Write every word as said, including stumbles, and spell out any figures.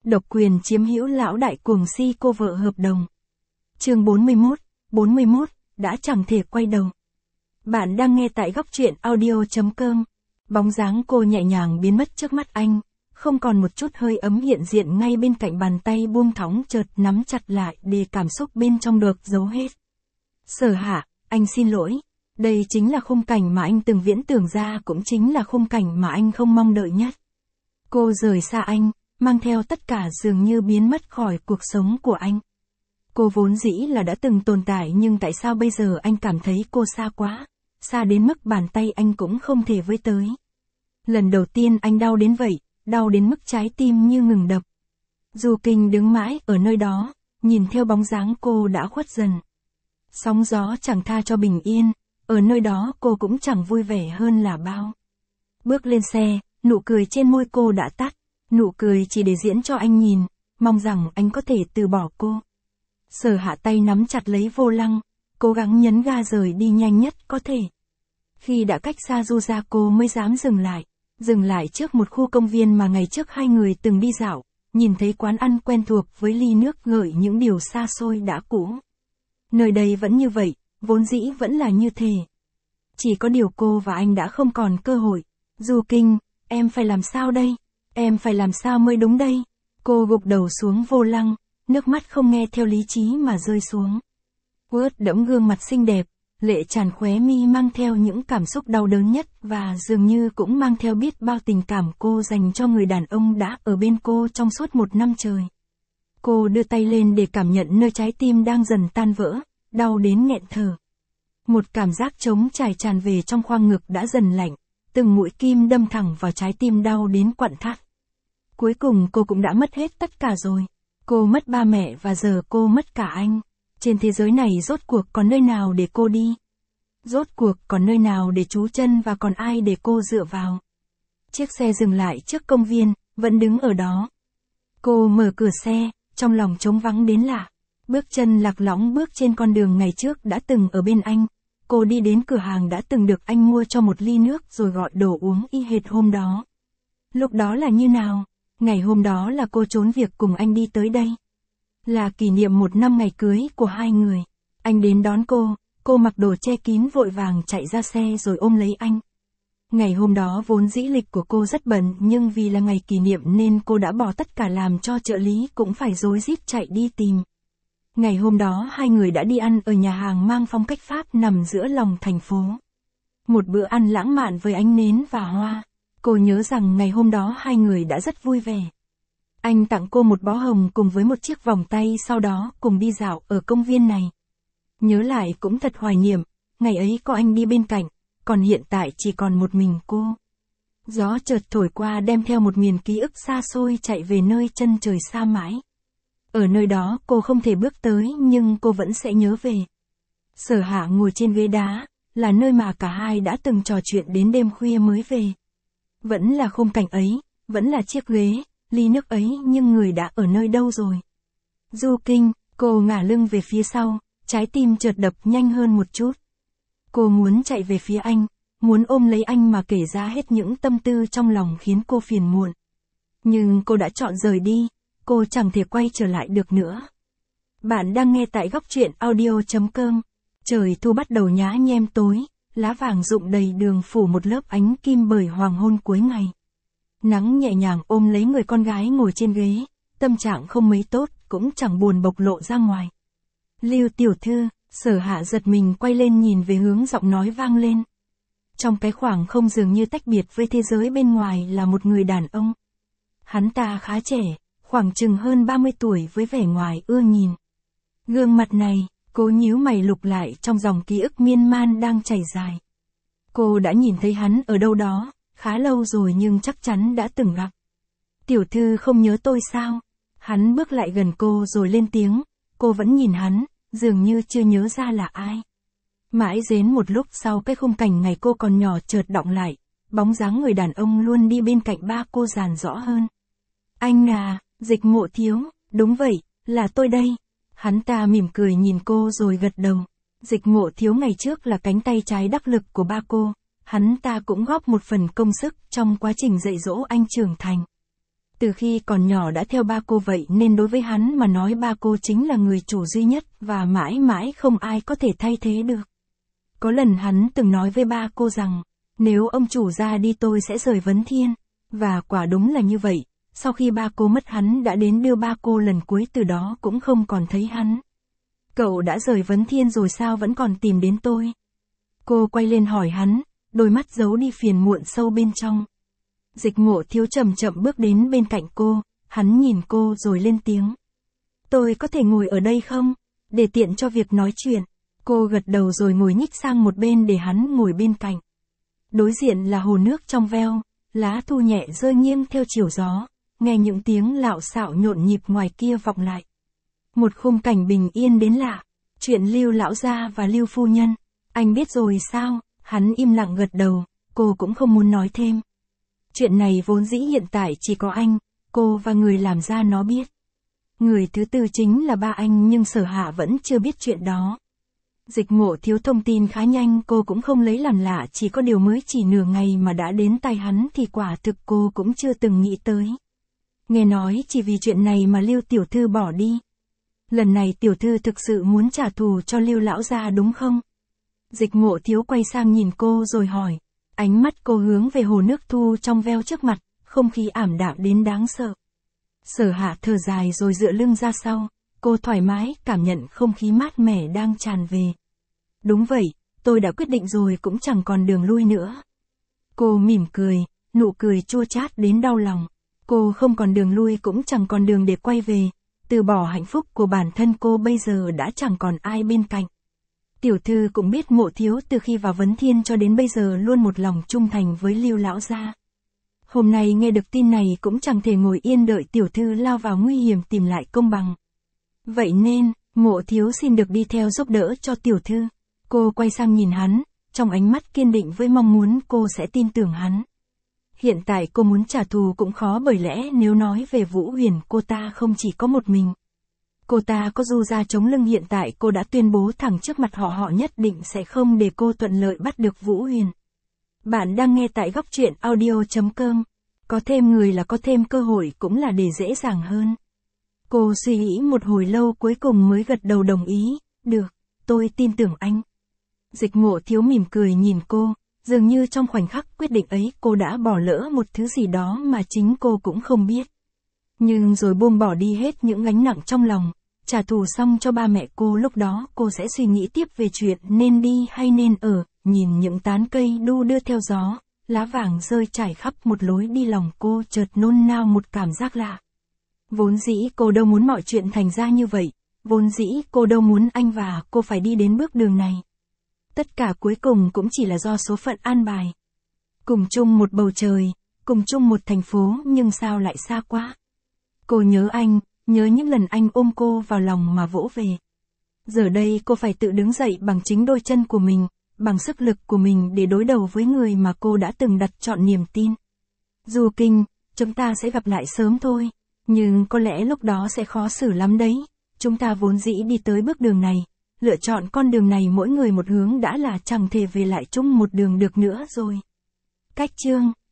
độc quyền chiếm hữu lão đại cuồng si cô vợ hợp đồng. Chương bốn mươi mốt, bốn mươi mốt, đã chẳng thể quay đầu. Bạn đang nghe tại góc truyện audio chấm com. Bóng dáng cô nhẹ nhàng biến mất trước mắt anh, không còn một chút hơi ấm hiện diện ngay bên cạnh bàn tay buông thõng chợt nắm chặt lại để cảm xúc bên trong được giấu hết. Sở Hạ, anh xin lỗi. Đây chính là khung cảnh mà anh từng viễn tưởng ra, cũng chính là khung cảnh mà anh không mong đợi nhất. Cô rời xa anh, mang theo tất cả dường như biến mất khỏi cuộc sống của anh. Cô vốn dĩ là đã từng tồn tại, nhưng tại sao bây giờ anh cảm thấy cô xa quá, xa đến mức bàn tay anh cũng không thể với tới. Lần đầu tiên anh đau đến vậy, đau đến mức trái tim như ngừng đập. Du Kinh đứng mãi ở nơi đó, nhìn theo bóng dáng cô đã khuất dần. Sóng gió chẳng tha cho bình yên, ở nơi đó cô cũng chẳng vui vẻ hơn là bao. Bước lên xe, nụ cười trên môi cô đã tắt, nụ cười chỉ để diễn cho anh nhìn, mong rằng anh có thể từ bỏ cô. Sở Hạ tay nắm chặt lấy vô lăng, cố gắng nhấn ga rời đi nhanh nhất có thể. Khi đã cách xa Du ra cô mới dám dừng lại, dừng lại trước một khu công viên mà ngày trước hai người từng đi dạo, nhìn thấy quán ăn quen thuộc với ly nước gợi những điều xa xôi đã cũ. Nơi đây vẫn như vậy, vốn dĩ vẫn là như thế. Chỉ có điều cô và anh đã không còn cơ hội. Du Kinh, em phải làm sao đây? Em phải làm sao mới đúng đây? Cô gục đầu xuống vô lăng, nước mắt không nghe theo lý trí mà rơi xuống. Ướt đẫm gương mặt xinh đẹp, lệ tràn khóe mi mang theo những cảm xúc đau đớn nhất và dường như cũng mang theo biết bao tình cảm cô dành cho người đàn ông đã ở bên cô trong suốt một năm trời. Cô đưa tay lên để cảm nhận nơi trái tim đang dần tan vỡ, đau đến nghẹn thở. Một cảm giác trống trải tràn về trong khoang ngực đã dần lạnh, từng mũi kim đâm thẳng vào trái tim đau đến quặn thắt. Cuối cùng cô cũng đã mất hết tất cả rồi. Cô mất ba mẹ và giờ cô mất cả anh. Trên thế giới này rốt cuộc còn nơi nào để cô đi? Rốt cuộc còn nơi nào để trú chân và còn ai để cô dựa vào? Chiếc xe dừng lại trước công viên, vẫn đứng ở đó. Cô mở cửa xe, trong lòng trống vắng đến lạ. Bước chân lạc lõng bước trên con đường ngày trước đã từng ở bên anh. Cô đi đến cửa hàng đã từng được anh mua cho một ly nước rồi gọi đồ uống y hệt hôm đó. Lúc đó là như nào? Ngày hôm đó là cô trốn việc cùng anh đi tới đây. Là kỷ niệm một năm ngày cưới của hai người. Anh đến đón cô, cô mặc đồ che kín vội vàng chạy ra xe rồi ôm lấy anh. Ngày hôm đó vốn dĩ lịch của cô rất bận, nhưng vì là ngày kỷ niệm nên cô đã bỏ tất cả làm cho trợ lý cũng phải rối rít chạy đi tìm. Ngày hôm đó hai người đã đi ăn ở nhà hàng mang phong cách Pháp nằm giữa lòng thành phố. Một bữa ăn lãng mạn với ánh nến và hoa. Cô nhớ rằng ngày hôm đó hai người đã rất vui vẻ. Anh tặng cô một bó hồng cùng với một chiếc vòng tay, sau đó cùng đi dạo ở công viên này. Nhớ lại cũng thật hoài niệm, ngày ấy có anh đi bên cạnh, còn hiện tại chỉ còn một mình cô. Gió chợt thổi qua đem theo một miền ký ức xa xôi chạy về nơi chân trời xa mãi. Ở nơi đó cô không thể bước tới nhưng cô vẫn sẽ nhớ về. Sở Hạ ngồi trên ghế đá, là nơi mà cả hai đã từng trò chuyện đến đêm khuya mới về. Vẫn là khung cảnh ấy, vẫn là chiếc ghế, ly nước ấy, nhưng người đã ở nơi đâu rồi? Du Kinh, cô ngả lưng về phía sau, trái tim chợt đập nhanh hơn một chút. Cô muốn chạy về phía anh, muốn ôm lấy anh mà kể ra hết những tâm tư trong lòng khiến cô phiền muộn. Nhưng cô đã chọn rời đi, cô chẳng thể quay trở lại được nữa. Bạn đang nghe tại góc truyện audio chấm com. Trời thu bắt đầu nhá nhem tối, lá vàng rụng đầy đường phủ một lớp ánh kim bởi hoàng hôn cuối ngày. Nắng nhẹ nhàng ôm lấy người con gái ngồi trên ghế, tâm trạng không mấy tốt, cũng chẳng buồn bộc lộ ra ngoài. Lưu tiểu thư, Sở Hạ giật mình quay lên nhìn về hướng giọng nói vang lên. Trong cái khoảng không dường như tách biệt với thế giới bên ngoài là một người đàn ông. Hắn ta khá trẻ, khoảng chừng hơn ba mươi tuổi với vẻ ngoài ưa nhìn. Gương mặt này, cô nhíu mày lục lại trong dòng ký ức miên man đang chảy dài. Cô đã nhìn thấy hắn ở đâu đó, khá lâu rồi nhưng chắc chắn đã từng gặp. Tiểu thư không nhớ tôi sao? Hắn bước lại gần cô rồi lên tiếng, cô vẫn nhìn hắn, dường như chưa nhớ ra là ai. Mãi đến một lúc sau cái khung cảnh ngày cô còn nhỏ chợt đọng lại, bóng dáng người đàn ông luôn đi bên cạnh ba cô dàn rõ hơn. Anh à, Dịch Mộ thiếu, đúng vậy, là tôi đây. Hắn ta mỉm cười nhìn cô rồi gật đầu. Dịch Mộ thiếu ngày trước là cánh tay trái đắc lực của ba cô, hắn ta cũng góp một phần công sức trong quá trình dạy dỗ anh trưởng thành. Từ khi còn nhỏ đã theo ba cô vậy nên đối với hắn mà nói ba cô chính là người chủ duy nhất và mãi mãi không ai có thể thay thế được. Có lần hắn từng nói với ba cô rằng, nếu ông chủ ra đi tôi sẽ rời Vấn Thiên. Và quả đúng là như vậy, sau khi ba cô mất hắn đã đến đưa ba cô lần cuối, từ đó cũng không còn thấy hắn. Cậu đã rời Vấn Thiên rồi sao vẫn còn tìm đến tôi? Cô quay lên hỏi hắn, đôi mắt giấu đi phiền muộn sâu bên trong. Dịch Ngộ Thiếu chậm chậm bước đến bên cạnh cô, hắn nhìn cô rồi lên tiếng. Tôi có thể ngồi ở đây không? Để tiện cho việc nói chuyện. Cô gật đầu rồi ngồi nhích sang một bên để hắn ngồi bên cạnh. Đối diện là hồ nước trong veo, lá thu nhẹ rơi nghiêng theo chiều gió, nghe những tiếng lạo xạo nhộn nhịp ngoài kia vọng lại. Một khung cảnh bình yên đến lạ, chuyện Lưu lão gia và Lưu phu nhân. Anh biết rồi sao? Hắn im lặng gật đầu, cô cũng không muốn nói thêm. Chuyện này vốn dĩ hiện tại chỉ có anh, cô và người làm ra nó biết. Người thứ tư chính là ba anh nhưng Sở Hạ vẫn chưa biết chuyện đó. Dịch Ngộ Thiếu thông tin khá nhanh, cô cũng không lấy làm lạ, chỉ có điều mới chỉ nửa ngày mà đã đến tay hắn thì quả thực cô cũng chưa từng nghĩ tới. Nghe nói chỉ vì chuyện này mà Lưu tiểu thư bỏ đi. Lần này tiểu thư thực sự muốn trả thù cho Lưu lão gia đúng không? Dịch Ngộ Thiếu quay sang nhìn cô rồi hỏi. Ánh mắt cô hướng về hồ nước thu trong veo trước mặt, không khí ảm đạm đến đáng sợ. Sở Hạ thở dài rồi dựa lưng ra sau, cô thoải mái cảm nhận không khí mát mẻ đang tràn về. Đúng vậy, tôi đã quyết định rồi, cũng chẳng còn đường lui nữa. Cô mỉm cười, nụ cười chua chát đến đau lòng. Cô không còn đường lui cũng chẳng còn đường để quay về, từ bỏ hạnh phúc của bản thân cô bây giờ đã chẳng còn ai bên cạnh. Tiểu thư cũng biết Ngộ Thiếu từ khi vào Vấn Thiên cho đến bây giờ luôn một lòng trung thành với Lưu lão gia. Hôm nay nghe được tin này cũng chẳng thể ngồi yên đợi tiểu thư lao vào nguy hiểm tìm lại công bằng. Vậy nên, Ngộ Thiếu xin được đi theo giúp đỡ cho tiểu thư. Cô quay sang nhìn hắn, trong ánh mắt kiên định với mong muốn cô sẽ tin tưởng hắn. Hiện tại cô muốn trả thù cũng khó, bởi lẽ nếu nói về Vũ Huyền cô ta không chỉ có một mình. Cô ta có Du gia chống lưng, hiện tại cô đã tuyên bố thẳng trước mặt họ họ nhất định sẽ không để cô thuận lợi bắt được Vũ Huyền. Bạn đang nghe tại góc truyện audio chấm com. Có thêm người là có thêm cơ hội, cũng là để dễ dàng hơn. Cô suy nghĩ một hồi lâu cuối cùng mới gật đầu đồng ý. Được, tôi tin tưởng anh. Dịch Ngộ Thiếu mỉm cười nhìn cô, dường như trong khoảnh khắc quyết định ấy cô đã bỏ lỡ một thứ gì đó mà chính cô cũng không biết. Nhưng rồi buông bỏ đi hết những gánh nặng trong lòng, trả thù xong cho ba mẹ cô, lúc đó cô sẽ suy nghĩ tiếp về chuyện nên đi hay nên ở. Nhìn những tán cây đu đưa theo gió, lá vàng rơi trải khắp một lối đi, lòng cô chợt nôn nao một cảm giác lạ. Vốn dĩ cô đâu muốn mọi chuyện thành ra như vậy, vốn dĩ cô đâu muốn anh và cô phải đi đến bước đường này. Tất cả cuối cùng cũng chỉ là do số phận an bài. Cùng chung một bầu trời, cùng chung một thành phố, nhưng sao lại xa quá. Cô nhớ anh, nhớ những lần anh ôm cô vào lòng mà vỗ về. Giờ đây cô phải tự đứng dậy bằng chính đôi chân của mình, bằng sức lực của mình để đối đầu với người mà cô đã từng đặt trọn niềm tin. Du Kinh, chúng ta sẽ gặp lại sớm thôi, nhưng có lẽ lúc đó sẽ khó xử lắm đấy. Chúng ta vốn dĩ đi tới bước đường này, lựa chọn con đường này mỗi người một hướng đã là chẳng thể về lại chung một đường được nữa rồi. Cách chương